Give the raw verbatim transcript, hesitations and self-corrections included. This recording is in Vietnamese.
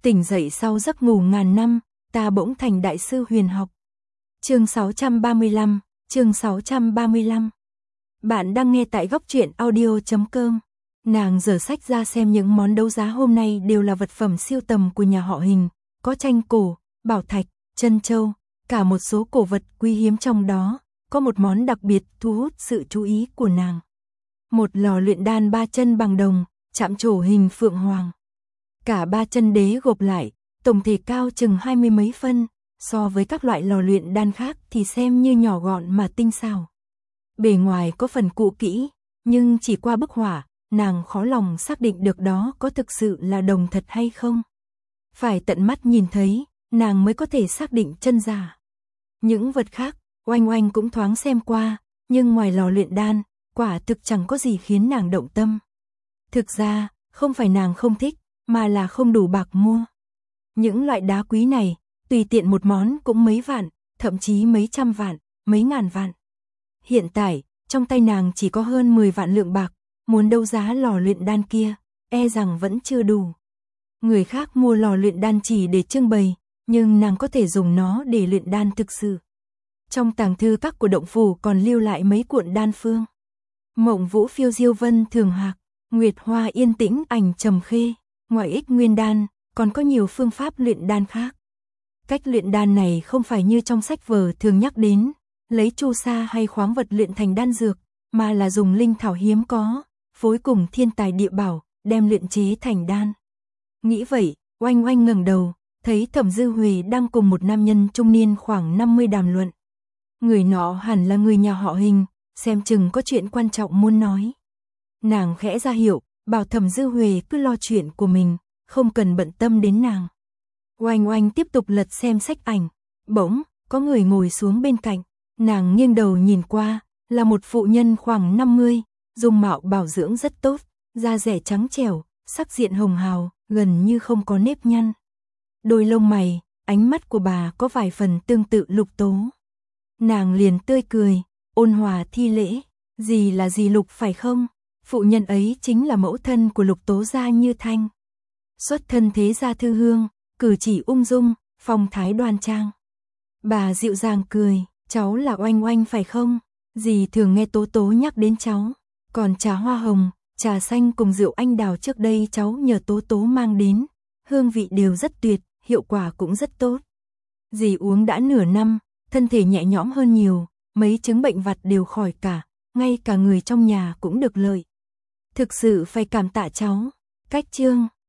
Tỉnh dậy sau giấc ngủ ngàn năm, ta bỗng thành đại sư huyền học. Chương sáu trăm ba mươi lăm, chương sáu trăm ba mươi lăm. Bạn đang nghe tại góc truyện audio chấm com. Nàng giở sách ra xem những món đấu giá hôm nay đều là vật phẩm siêu tầm của nhà họ Hình, có tranh cổ, bảo thạch, chân châu, cả một số cổ vật quý hiếm, trong đó có một món đặc biệt thu hút sự chú ý của nàng. Một lò luyện đan ba chân bằng đồng, chạm trổ hình phượng hoàng. Cả ba chân đế gộp lại, tổng thể cao chừng hai mươi mấy phân, so với các loại lò luyện đan khác thì xem như nhỏ gọn mà tinh xảo. Bề ngoài có phần cũ kỹ, nhưng chỉ qua bức họa, nàng khó lòng xác định được đó có thực sự là đồng thật hay không. Phải tận mắt nhìn thấy, nàng mới có thể xác định chân giả. Những vật khác, Oanh Oanh cũng thoáng xem qua, nhưng ngoài lò luyện đan, quả thực chẳng có gì khiến nàng động tâm. Thực ra, không phải nàng không thích, mà là không đủ bạc mua. Những loại đá quý này, tùy tiện một món cũng mấy vạn, thậm chí mấy trăm vạn, mấy ngàn vạn. Hiện tại, trong tay nàng chỉ có hơn mười vạn lượng bạc, muốn đấu giá lò luyện đan kia, e rằng vẫn chưa đủ. Người khác mua lò luyện đan chỉ để trưng bày, nhưng nàng có thể dùng nó để luyện đan thực sự. Trong tàng thư các của động phủ còn lưu lại mấy cuộn đan phương. Mộng Vũ Phiêu Diêu Vân Thường Hạc, Nguyệt Hoa Yên Tĩnh Ảnh Trầm Khê, Ngoại Ích Nguyên Đan, còn có nhiều phương pháp luyện đan khác. Cách luyện đan này không phải như trong sách vở thường nhắc đến, lấy chu sa hay khoáng vật luyện thành đan dược, mà là dùng linh thảo hiếm có, phối cùng thiên tài địa bảo, đem luyện chế thành đan. Nghĩ vậy, Oanh Oanh ngẩng đầu, thấy Thẩm Dư Huệ đang cùng một nam nhân trung niên khoảng năm mươi đàm luận. Người nọ hẳn là người nhà họ Hình, xem chừng có chuyện quan trọng muốn nói. Nàng khẽ ra hiệu, bảo Thẩm Dư Huệ cứ lo chuyện của mình, không cần bận tâm đến nàng. Oanh Oanh tiếp tục lật xem sách ảnh, bỗng có người ngồi xuống bên cạnh, nàng nghiêng đầu nhìn qua, là một phụ nhân khoảng năm mươi, dung mạo bảo dưỡng rất tốt, da dẻ trắng trẻo, sắc diện hồng hào, gần như không có nếp nhăn. Đôi lông mày, ánh mắt của bà có vài phần tương tự Lục Tố. Nàng liền tươi cười, ôn hòa thi lễ, "Dì là dì Lục phải không?" Phụ nhân ấy chính là mẫu thân của Lục Tố gia Như Thanh. Xuất thân thế gia thư hương, cử chỉ ung dung, phong thái đoan trang. Bà dịu dàng cười, "Cháu là Oanh Oanh phải không? Dì thường nghe Tố Tố nhắc đến cháu. Còn trà hoa hồng, trà xanh cùng rượu anh đào trước đây cháu nhờ Tố Tố mang đến. Hương vị đều rất tuyệt, hiệu quả cũng rất tốt. Dì uống đã nửa năm, thân thể nhẹ nhõm hơn nhiều, mấy chứng bệnh vặt đều khỏi cả, ngay cả người trong nhà cũng được lợi. Thực sự phải cảm tạ cháu." Cách chương